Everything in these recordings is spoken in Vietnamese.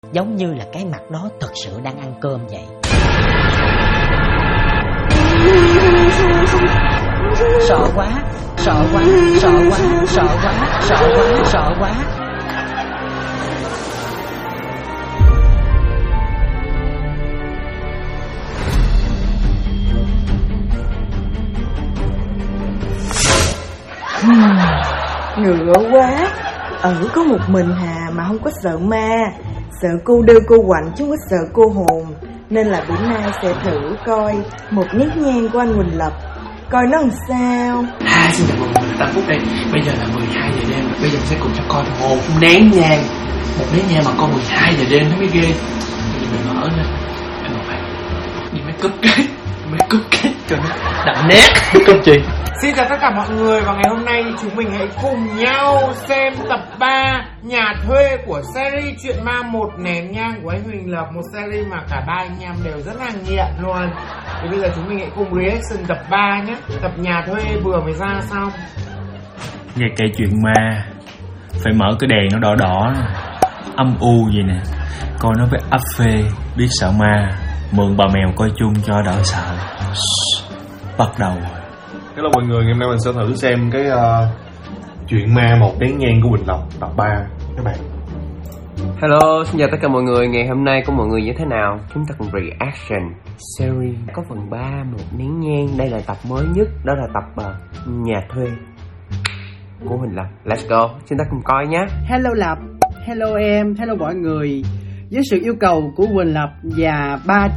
giống như là cái mặt đó thật sự đang ăn cơm vậy. Sợ quá, sợ quá, sợ quá, sợ quá, sợ quá, sợ quá. Ngựa quá. Có một mình Hà mà không có sợ ma. Sợ cô đơn cô quạnh chứ không có sợ cô hồn. Nên là bữa nay sẽ thử coi một nén nhang của anh Huỳnh Lập, coi nó làm sao. Xin chào mọi người, 8 phút đây. Bây giờ là 12 giờ đêm. Bây giờ sẽ cùng cho coi một nén nhang. Một nén nhang mà coi 12 giờ đêm nó mới ghê. Bây giờ mình mở lên. Em một bạn đi make up cái cho nó đậm nét. Make up gì? Xin chào tất cả mọi người, và ngày hôm nay chúng mình hãy cùng nhau xem tập 3 Nhà thuê của series Chuyện ma một nén nhang của anh Huỳnh Lập. Một series mà cả ba anh em đều rất là nghiện luôn. Thì bây giờ chúng mình hãy cùng reaction tập 3 nhé. Tập Nhà thuê vừa mới ra xong. Nghe kể chuyện ma phải mở cái đèn nó đỏ đỏ âm u vậy nè, coi nó với ấp phê, biết sợ ma, mượn bà mèo coi chung cho đỡ sợ. Bắt đầu. Hello mọi người, ngày hôm nay mình sẽ thử xem cái Chuyện ma một nén nhang của Huỳnh Lập tập 3 các bạn. Hello, xin chào tất cả mọi người. Ngày hôm nay của mọi người như thế nào? Chúng ta cùng reaction series có phần 3 một nén nhang. Đây là tập mới nhất, đó là tập Nhà thuê của Huỳnh Lập. Let's go, chúng ta cùng coi nhé. Hello Lập, hello em, hello mọi người. Với sự yêu cầu của Huỳnh Lập và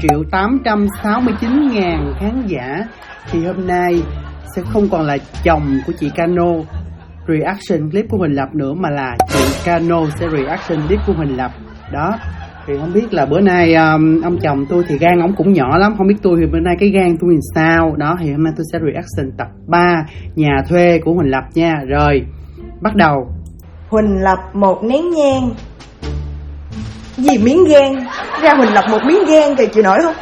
3.869.000 khán giả thì hôm nay sẽ không còn là chồng của chị Cano reaction clip của Huỳnh Lập nữa, mà là chị Cano sẽ reaction clip của Huỳnh Lập. Đó, thì không biết là bữa nay ông chồng tôi thì gan ổng cũng nhỏ lắm, không biết tôi thì bữa nay cái gan tôi làm sao. Đó, thì hôm nay tôi sẽ reaction tập 3 Nhà thuê của Huỳnh Lập nha. Rồi, bắt đầu. Huỳnh Lập một nén nhang. Gì miếng gan? Ra Huỳnh Lập một miếng gan kìa, chịu nổi không?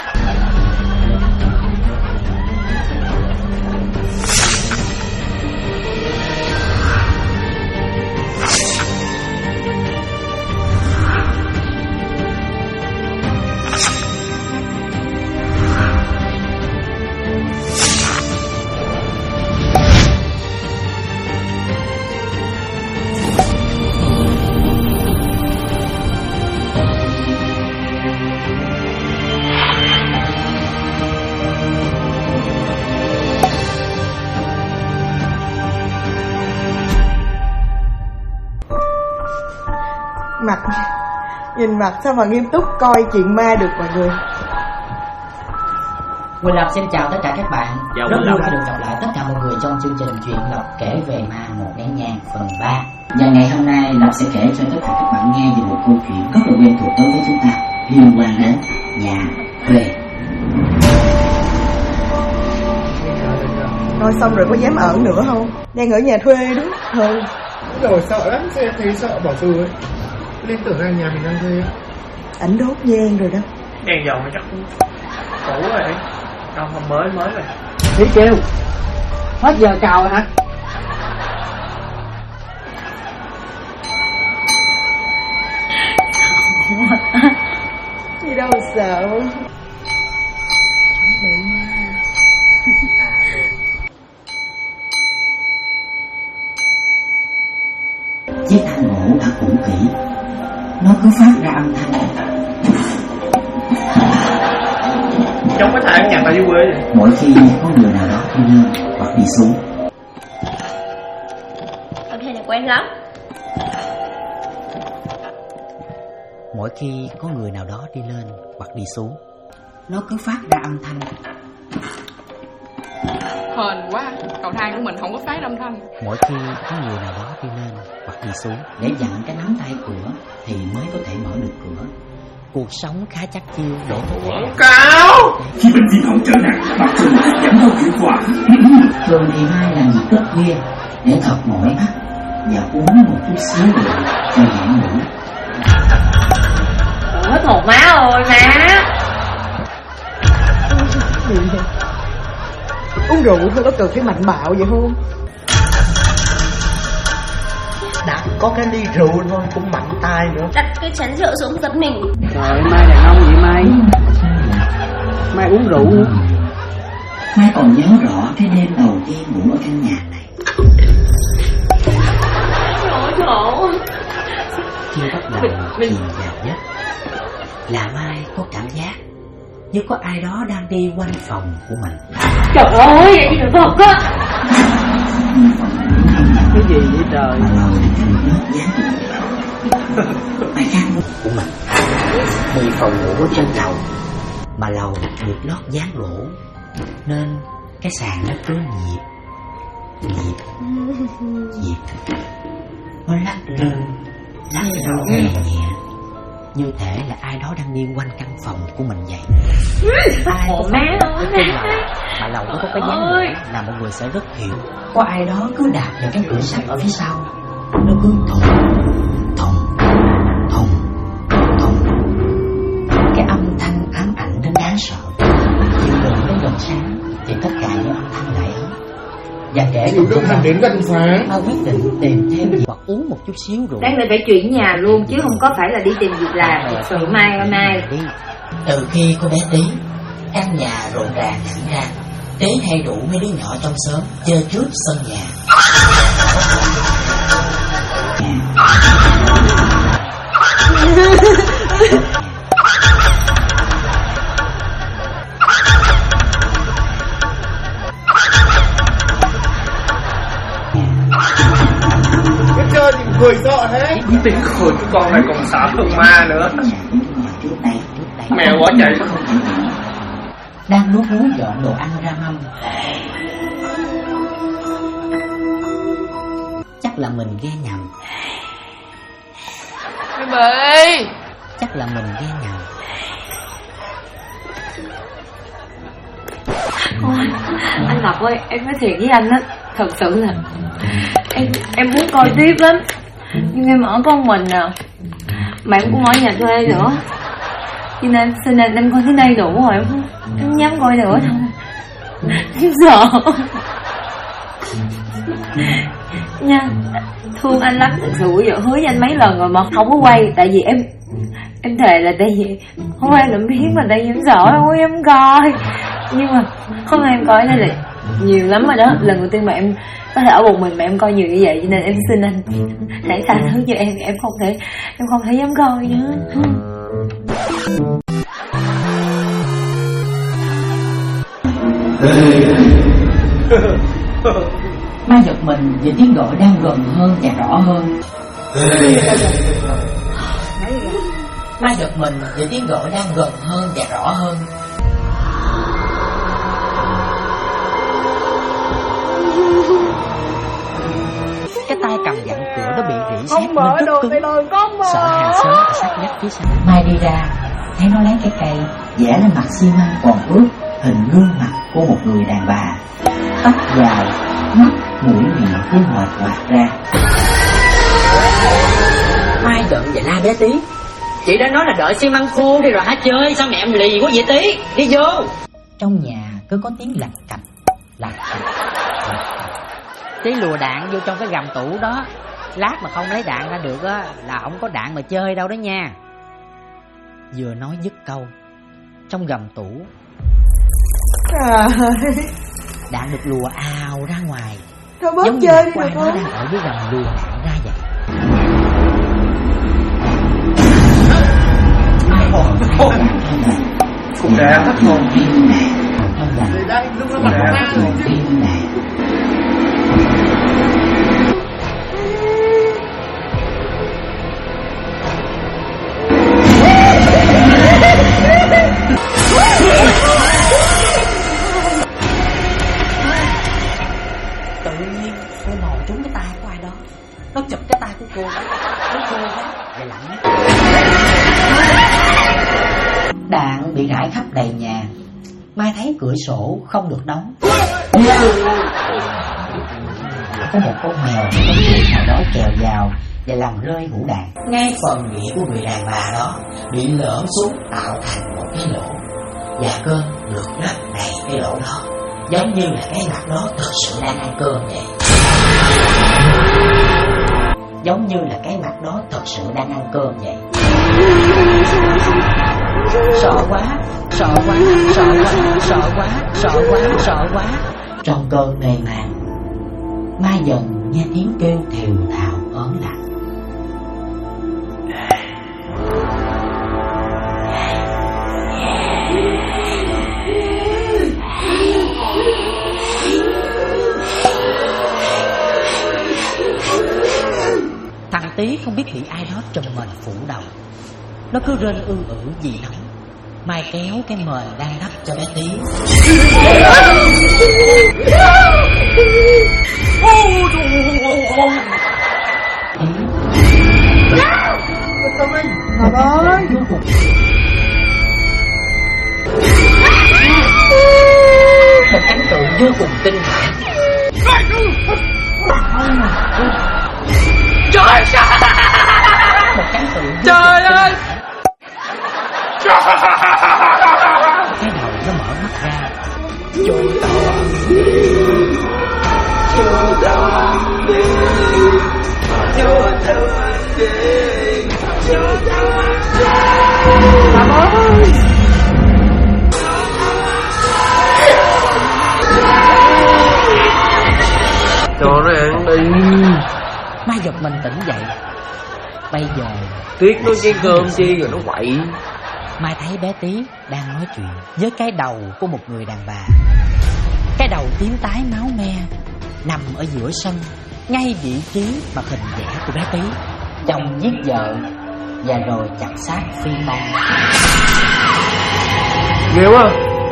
Mặt nhìn mặt sao mà nghiêm túc coi chuyện ma được mọi người. Huỳnh Lập xin chào tất cả các bạn. Rất vui khi được gặp lại tất cả mọi người trong chương trình Chuyện Lập kể về ma một nén nhang phần 3. Và ngày hôm nay Lập sẽ kể cho tất cả các bạn nghe về một câu chuyện rất là quen thuộc đối với chúng ta, liên quan đến nhà thuê. Nói xong rồi có dám ở nữa không? Đang ở nhà thuê đúng không? Rồi sợ lắm, sẽ thấy sợ bỏ từ ấy. Nên tưởng là nhà mình đang thuê. Ảnh đốt nhang rồi đó. Đèn dầu chắc cũng cũ rồi đấy. Đâu không mới rồi. Đi kêu. Hết giờ cào rồi hả? Gì đâu sợ. Chiếc thanh gỗ đã cũ kỹ, nó cứ phát ra âm thanh. Trong cái thằng nhà ta dưới quê vậy. Mỗi khi có người nào đó đi lên hoặc đi xuống. Âm thanh này quen lắm. Mỗi khi có người nào đó đi lên hoặc đi xuống, nó cứ phát ra âm thanh. Hên quá, cầu thang của mình không có phát âm thanh. Mỗi khi có người nào đó đi lên hoặc đi xuống, để dặn cái nắm tay cửa thì mới có thể mở được cửa. Cuộc sống khá chắc chiêu để có thể cáo. Khi bệnh viện không trở nặng, mặc dù giảm đau hiệu quả. Thường thì mai làm việc rất khuya để thật mỏi mắt và uống một chút xíu rượu cho nhẹ ngủ. Hết hồn má ơi má. Uống rượu thôi có cần phải mạnh bạo vậy không? đã có cái ly rượu thôi cũng mạnh tay nữa. Đặt cái chén rượu xuống giật mình. Trời, Mai đàn ông vậy Mai? Mai uống rượu nữa. Mai còn nhớ rõ cái đêm đầu tiên ngủ ở căn nhà này. Khổ. Khi bắt đầu chìm vào giấc là Mai có cảm giác như có ai đó đang đi quanh phòng của mình. Trời ơi, vậy thì thật á. Cái gì vậy trời? Mai khác của mình. Vì phòng ngủ trên lầu mà lầu được lót dán gỗ nên cái sàn nó cứ nhịp. Nó lắc lư nhẹ nhẹ, như thể là ai đó đang đi quanh căn phòng của mình vậy. Ai Ồ má ơi, mà lầu nó có cái dáng gỗ là mọi người sẽ rất hiểu. Có ai đó cứ đạp vào cái cửa sắt ở phía sau, nó cứ thùng. Cái âm thanh ám ảnh đến đáng sợ. Chiều đường đến gần sáng thì tất cả những âm thanh lại hết. Và kể từ lúc đến gần sáng, ta quyết định tìm thêm gì hoặc uống một chút xíu rượu. Đang định phải chuyển nhà luôn chứ không có phải là đi tìm việc làm. Thật sự Mai ơi Mai. Từ khi cô bé Tí, căn nhà rộn ràng hẳn ra. Tí hay rủ mấy đứa nhỏ trong xóm chơi trước sân nhà. cái chơi thì cười sợ thế. Tiếng cười của con này còn sợ hơn ma nữa. Mèo bỏ chạy. Đang luống cuống dọn đồ ăn ra mâm. Chắc là mình nghe nhầm. Baby. Chắc là mình nghe nhầm. Ôi, anh Lộc ơi, em nói thiệt với anh á, thật sự là em muốn coi tiếp lắm, nhưng em ở con mình à, mà em cũng ở nhà thuê nữa, cho nên xin anh coi tới đây đủ rồi, em không dám coi nữa thôi, em sợ nha. Thương anh lắm, thật sự bây giờ hứa với anh mấy lần rồi mà không có quay, tại vì em thề là tại vì không quay làm biết mà tại vì em sợ em không dám coi. Nhưng mà hôm nay em coi đây là nhiều lắm rồi đó, lần đầu tiên mà em có thể ở một mình mà em coi nhiều như vậy, cho nên em xin anh hãy tha thứ cho em không thể dám coi nữa. Mai giật mình vì tiếng gọi đang gần hơn và rõ hơn. Mai giật mình vì tiếng gọi đang gần hơn và rõ hơn. Cái tay cầm dặn cửa nó bị rỉ sét nên rất cứng. Sợ Hà sớm ở sát vách phía sau. Mai đi ra thấy nó lấy cái cây vẽ lên mặt xi măng còn ướt hình gương mặt của một người đàn bà, tóc dài, mắt mũi miệng cứ ngoạch ngoạc ra. Mai giận và la bé Tí. Chị đã nói là đợi xi măng khô đi rồi hả chơi, sao mẹ em lì quá vậy Tí, đi vô. Trong nhà cứ có tiếng lạch cạch. Tí lùa đạn vô trong cái gầm tủ đó, lát mà không lấy đạn ra được á là không có đạn mà chơi đâu đó nha. Vừa nói dứt câu, trong gầm tủ đạn được lùa ào ra ngoài. Thôi bớt giống chơi như đi ai được đó không? đang ở dưới gầm lùa đạn ra vậy. Cũng đã thất hồn. Đây, lúc nó bật ra rồi chứ. Tự nhiên cô mò trúng cái tay của ai đó, nó chụp cái tay của cô, nó khô quá và lạnh nhất. Đạn bị rải khắp đầy nhà. Mai thấy cửa sổ không được đóng. Có một con mèo con chuột nào đó trèo vào và làm rơi hũ đạn. Ngay phần miệng của người đàn bà đó bị lởm xuống tạo thành một cái lỗ, và cơm được lấp đầy cái lỗ đó, giống như là cái mặt đó thực sự đang ăn cơm vậy. giống như là cái mặt đó thật sự đang ăn cơm vậy. Sợ quá, sợ quá, sợ quá, sợ quá, sợ quá, sợ quá. Trong cơn mê man, Mai dần nghe tiếng kêu thều thào ớn lạnh. Thằng Tí không biết bị ai đó trùm mền phủ đầu. Nó cứ rên ư ử vì nóng. Mai kéo cái mền đang đắp cho bé Tí. Ngọc ơi, một cảnh tượng vô cùng kinh hãi. Trời Một cảnh tượng trời ơi! Cái đầu nó mở mắt ra. Cho nó ăn đi. Mai giật mình tỉnh dậy. Bây giờ Tuyết nói cái cơm chi rồi nó quậy. Mai thấy bé Tí đang nói chuyện với cái đầu của một người đàn bà. Cái đầu tím tái máu me nằm ở giữa sân, ngay vị trí mà hình vẽ của bé Tí. Chồng giết vợ và rồi chặt xác phi tang. Ghê quá.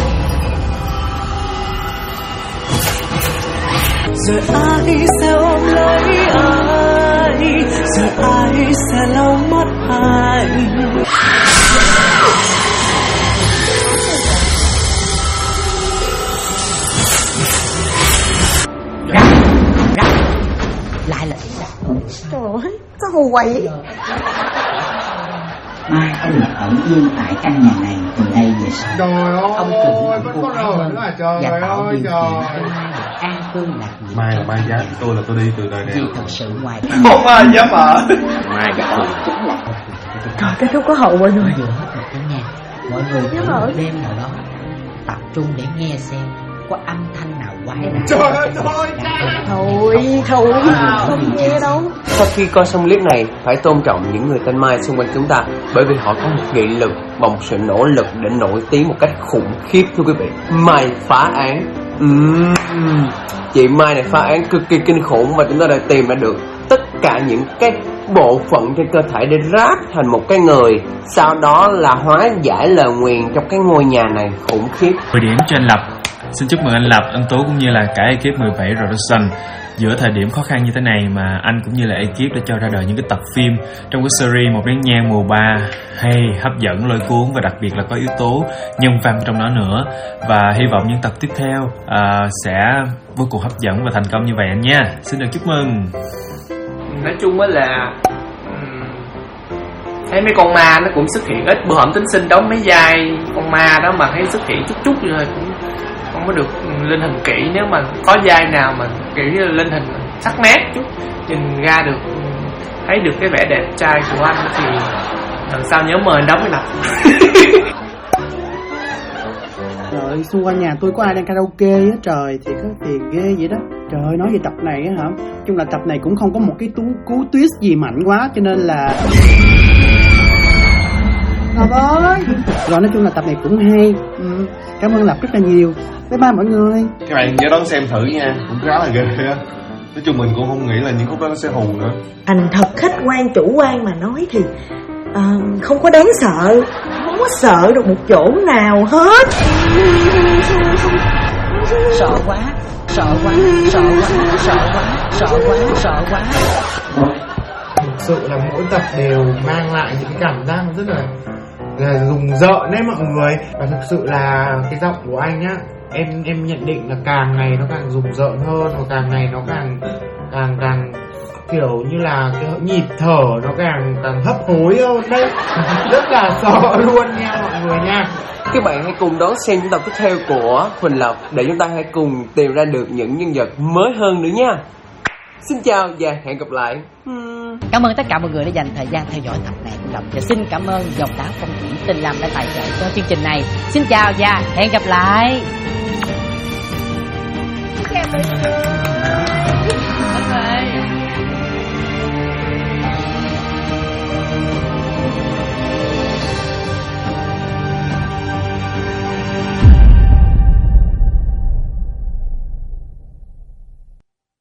Rồi ai sẽ ôm lấy ai, rồi ai sẽ lau mất ai. Lại là Trời ơi, sao hồ quậy vậy? Mai đã được ở yên tại căn nhà này từ đây về sau. Trời ơi, ông chủ vẫn còn ở nữa à? Trời ơi trời. An cư lạc nghiệp. Mai là Mai dám tôi là tôi đi từ đời này. Vì thật sự ngoài Không ai dám ở. Mai dám chính là Trời, cái thuốc có hậu mọi người. vừa hết được đó nha. Mọi người thử một đêm nào đó tập trung để nghe xem có âm thanh nào quái lạ. Trời ơi thôi. Thôi, không nghe đâu. Sau khi coi xong clip này, phải tôn trọng những người tên Mai xung quanh chúng ta, bởi vì họ có một nghị lực và một sự nỗ lực để nổi tiếng một cách khủng khiếp thưa quý vị. Mai phá án. Chị Mai này phá án cực kỳ kinh khủng, và chúng ta đã tìm ra được tất cả những cái bộ phận trên cơ thể để ráp thành một cái người, sau đó là hóa giải lời nguyền trong cái ngôi nhà này. Khủng khiếp. 10 điểm cho anh Lập. Xin chúc mừng anh Lập, anh Tú cũng như là cả ekip 17 Production. Giữa thời điểm khó khăn như thế này mà anh cũng như là ekip đã cho ra đời những cái tập phim trong cái series Một Nén Nhang mùa 3 hay, hấp dẫn, lôi cuốn và đặc biệt là có yếu tố nhân văn trong đó nữa. Và hy vọng những tập tiếp theo sẽ vô cùng hấp dẫn và thành công như vậy anh nha. Xin được chúc mừng. Nói chung á là thấy mấy con ma nó cũng xuất hiện ít, bữa hổm tính sinh đóng mấy vai con ma đó mà thấy xuất hiện chút rồi cũng không có được lên hình kỹ. Nếu mà có vai nào mà kiểu như lên hình sắc nét chút, nhìn ra được, thấy được cái vẻ đẹp trai của anh thì lần sau nhớ mời anh đóng cái Lập. trời, xung quanh nhà tôi có ai đang karaoke á trời, thì có tiền ghê vậy đó. Trời ơi, nói về tập này á hả, chung là tập này cũng không có một cái cú twist gì mạnh quá, cho nên là Ngọc ơi. Rồi nói chung là tập này cũng hay. Cảm ơn Lập rất là nhiều. Bye bye mọi người. Các bạn nhớ đón xem thử nha, cũng khá là ghê á. Nói chung mình cũng không nghĩ là những khúc đó nó sẽ hù nữa. Anh thật khách quan chủ quan mà nói thì không có đáng sợ, không có sợ được một chỗ nào hết. Sợ quá, sợ quá, sợ quá, sợ quá, sợ quá, sợ quá. Thực sự là mỗi tập đều mang lại những cảm giác rất là rùng rợn đấy mọi người. Và thực sự là cái giọng của anh á, em nhận định là càng ngày nó càng rùng rợn hơn, và càng ngày nó càng kiểu như là cái nhịp thở nó càng hấp hối hơn đấy. Rất là sợ luôn nha mọi người nha. Các bạn hãy cùng đón xem những tập tiếp theo của Huỳnh Lập để chúng ta hãy cùng tìm ra được những nhân vật mới hơn nữa nha. Xin chào và hẹn gặp lại. Cảm ơn tất cả mọi người đã dành thời gian theo dõi tập này của Lộc, và xin cảm ơn dòng đá phong thủy Tinh Lâm đã tài trợ cho chương trình này. Xin chào và hẹn gặp lại.